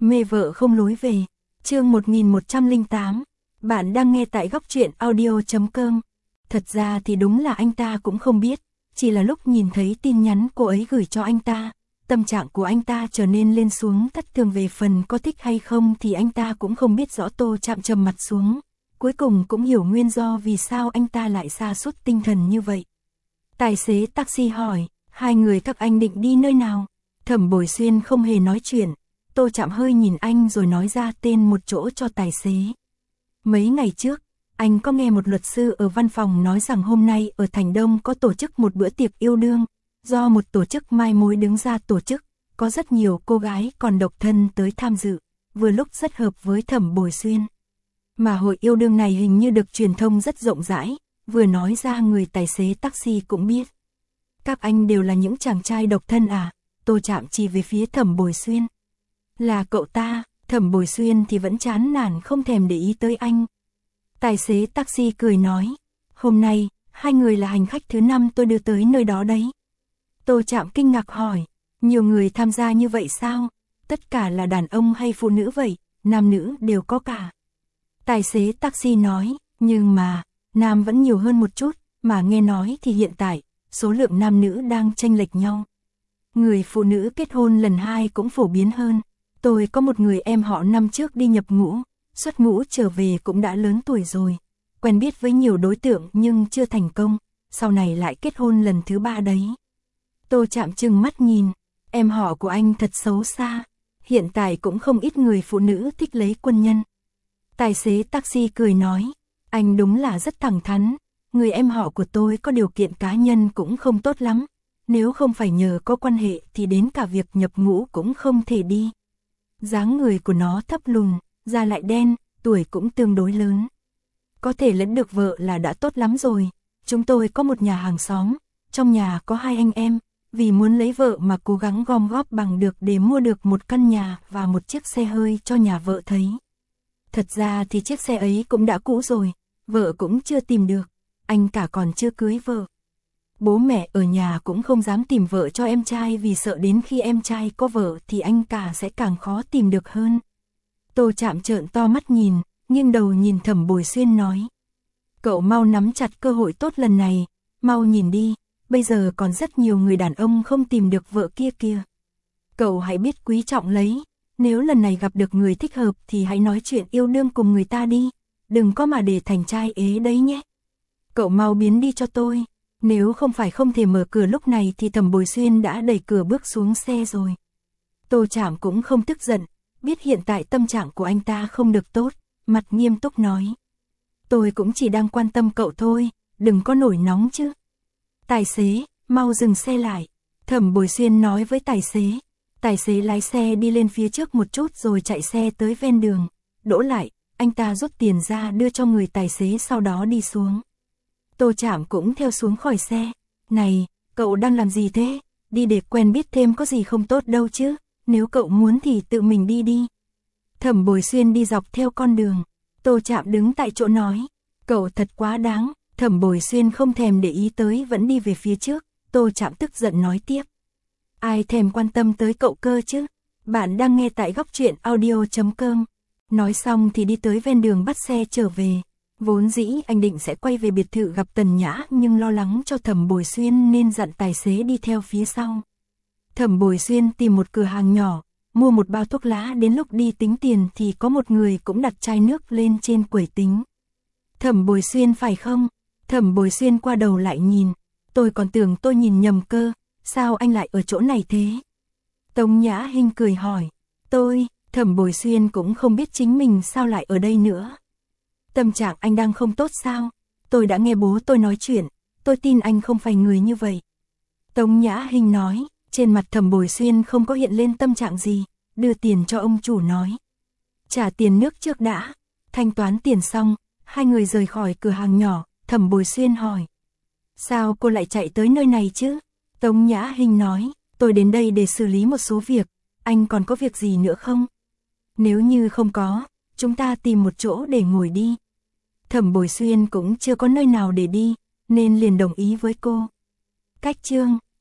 Mê vợ không lối về. Chương 1108. Bạn đang nghe tại góc truyện audio.com. Thật ra thì đúng là anh ta cũng không biết, chỉ là lúc nhìn thấy tin nhắn cô ấy gửi cho anh ta, tâm trạng của anh ta trở nên lên xuống thất thường. Về phần có thích hay không thì anh ta cũng không biết rõ. Tô Trạm trầm mặt xuống, cuối cùng cũng hiểu nguyên do vì sao anh ta lại sa sút tinh thần như vậy. Tài xế taxi hỏi, hai người các anh định đi nơi nào? Thẩm Bồi Xuyên không hề nói chuyện. Tô Trạm hơi nhìn anh rồi nói ra tên một chỗ cho tài xế. Mấy ngày trước, anh có nghe một luật sư ở văn phòng nói rằng hôm nay ở Thành Đông có tổ chức một bữa tiệc yêu đương, do một tổ chức mai mối đứng ra tổ chức, có rất nhiều cô gái còn độc thân tới tham dự, vừa lúc rất hợp với Thẩm Bồi Xuyên. Mà hội yêu đương này hình như được truyền thông rất rộng rãi, vừa nói ra người tài xế taxi cũng biết. Các anh đều là những chàng trai độc thân à? Tô Trạm chỉ về phía Thẩm Bồi Xuyên. Là cậu ta. Thẩm Bồi Xuyên thì vẫn chán nản không thèm để ý tới anh. Tài xế taxi cười nói, hôm nay, hai người là hành khách thứ 5 tôi đưa tới nơi đó đấy. Tô Trạm kinh ngạc hỏi, nhiều người tham gia như vậy sao? Tất cả là đàn ông hay phụ nữ vậy? Nam nữ đều có cả. Tài xế taxi nói, nhưng mà, nam vẫn nhiều hơn một chút, mà nghe nói thì hiện tại, số lượng nam nữ đang chênh lệch nhau. Người phụ nữ kết hôn lần 2 cũng phổ biến hơn. Tôi có một người em họ năm trước đi nhập ngũ, xuất ngũ trở về cũng đã lớn tuổi rồi. Quen biết với nhiều đối tượng nhưng chưa thành công, sau này lại kết hôn lần thứ 3 đấy. Tô Trạm trừng mắt nhìn, em họ của anh thật xấu xa. Hiện tại cũng không ít người phụ nữ thích lấy quân nhân. Tài xế taxi cười nói, anh đúng là rất thẳng thắn. Người em họ của tôi có điều kiện cá nhân cũng không tốt lắm. Nếu không phải nhờ có quan hệ thì đến cả việc nhập ngũ cũng không thể đi. Dáng người của nó thấp lùn, da lại đen, tuổi cũng tương đối lớn. Có thể lẫn được vợ là đã tốt lắm rồi. Chúng tôi có một nhà hàng xóm, trong nhà có 2 anh em, vì muốn lấy vợ mà cố gắng gom góp bằng được để mua được một căn nhà và một chiếc xe hơi cho nhà vợ thấy. Thật ra thì chiếc xe ấy cũng đã cũ rồi, vợ cũng chưa tìm được, anh cả còn chưa cưới vợ. Bố mẹ ở nhà cũng không dám tìm vợ cho em trai vì sợ đến khi em trai có vợ thì anh cả sẽ càng khó tìm được hơn. Tô Trạm trợn to mắt nhìn, nghiêng đầu nhìn Thẩm Bồi Xuyên nói. Cậu mau nắm chặt cơ hội tốt lần này, mau nhìn đi, bây giờ còn rất nhiều người đàn ông không tìm được vợ kia kìa. Cậu hãy biết quý trọng lấy, nếu lần này gặp được người thích hợp thì hãy nói chuyện yêu đương cùng người ta đi, đừng có mà để thành trai ế đấy nhé. Cậu mau biến đi cho tôi. Nếu không phải không thể mở cửa lúc này thì Thẩm Bồi Xuyên đã đẩy cửa bước xuống xe rồi. Tô Trạm cũng không tức giận, biết hiện tại tâm trạng của anh ta không được tốt, mặt nghiêm túc nói. Tôi cũng chỉ đang quan tâm cậu thôi, đừng có nổi nóng chứ. Tài xế, mau dừng xe lại. Thẩm Bồi Xuyên nói với tài xế. Tài xế lái xe đi lên phía trước một chút rồi chạy xe tới ven đường. Đỗ lại, anh ta rút tiền ra đưa cho người tài xế sau đó đi xuống. Tô Trạm cũng theo xuống khỏi xe. Này, cậu đang làm gì thế? Đi để quen biết thêm có gì không tốt đâu chứ. Nếu cậu muốn thì tự mình đi đi. Thẩm Bồi Xuyên đi dọc theo con đường. Tô Trạm đứng tại chỗ nói. Cậu thật quá đáng. Thẩm Bồi Xuyên không thèm để ý tới vẫn đi về phía trước. Tô Trạm tức giận nói tiếp. Ai thèm quan tâm tới cậu cơ chứ? Bạn đang nghe tại góc truyện audio.com. Nói xong thì đi tới ven đường bắt xe trở về. Vốn dĩ anh định sẽ quay về biệt thự gặp Tần Nhã nhưng lo lắng cho Thẩm Bồi Xuyên nên dặn tài xế đi theo phía sau. Thẩm Bồi Xuyên tìm một cửa hàng nhỏ, mua một bao thuốc lá, đến lúc đi tính tiền thì có một người cũng đặt chai nước lên trên quầy tính. Thẩm Bồi Xuyên phải không? Thẩm Bồi Xuyên qua đầu lại nhìn, tôi còn tưởng tôi nhìn nhầm cơ, sao anh lại ở chỗ này thế? Tống Nhã Hinh cười hỏi, Thẩm Bồi Xuyên cũng không biết chính mình sao lại ở đây nữa. Tâm trạng anh đang không tốt sao? Tôi đã nghe bố tôi nói chuyện, tôi tin anh không phải người như vậy. Tống Nhã Hinh nói, trên mặt Thẩm Bồi Xuyên không có hiện lên tâm trạng gì, đưa tiền cho ông chủ nói. Trả tiền nước trước đã, thanh toán tiền xong, hai người rời khỏi cửa hàng nhỏ, Thẩm Bồi Xuyên hỏi. Sao cô lại chạy tới nơi này chứ? Tống Nhã Hinh nói, tôi đến đây để xử lý một số việc, anh còn có việc gì nữa không? Nếu như không có, chúng ta tìm một chỗ để ngồi đi. Thẩm Bồi Xuyên cũng chưa có nơi nào để đi, nên liền đồng ý với cô. Cách chương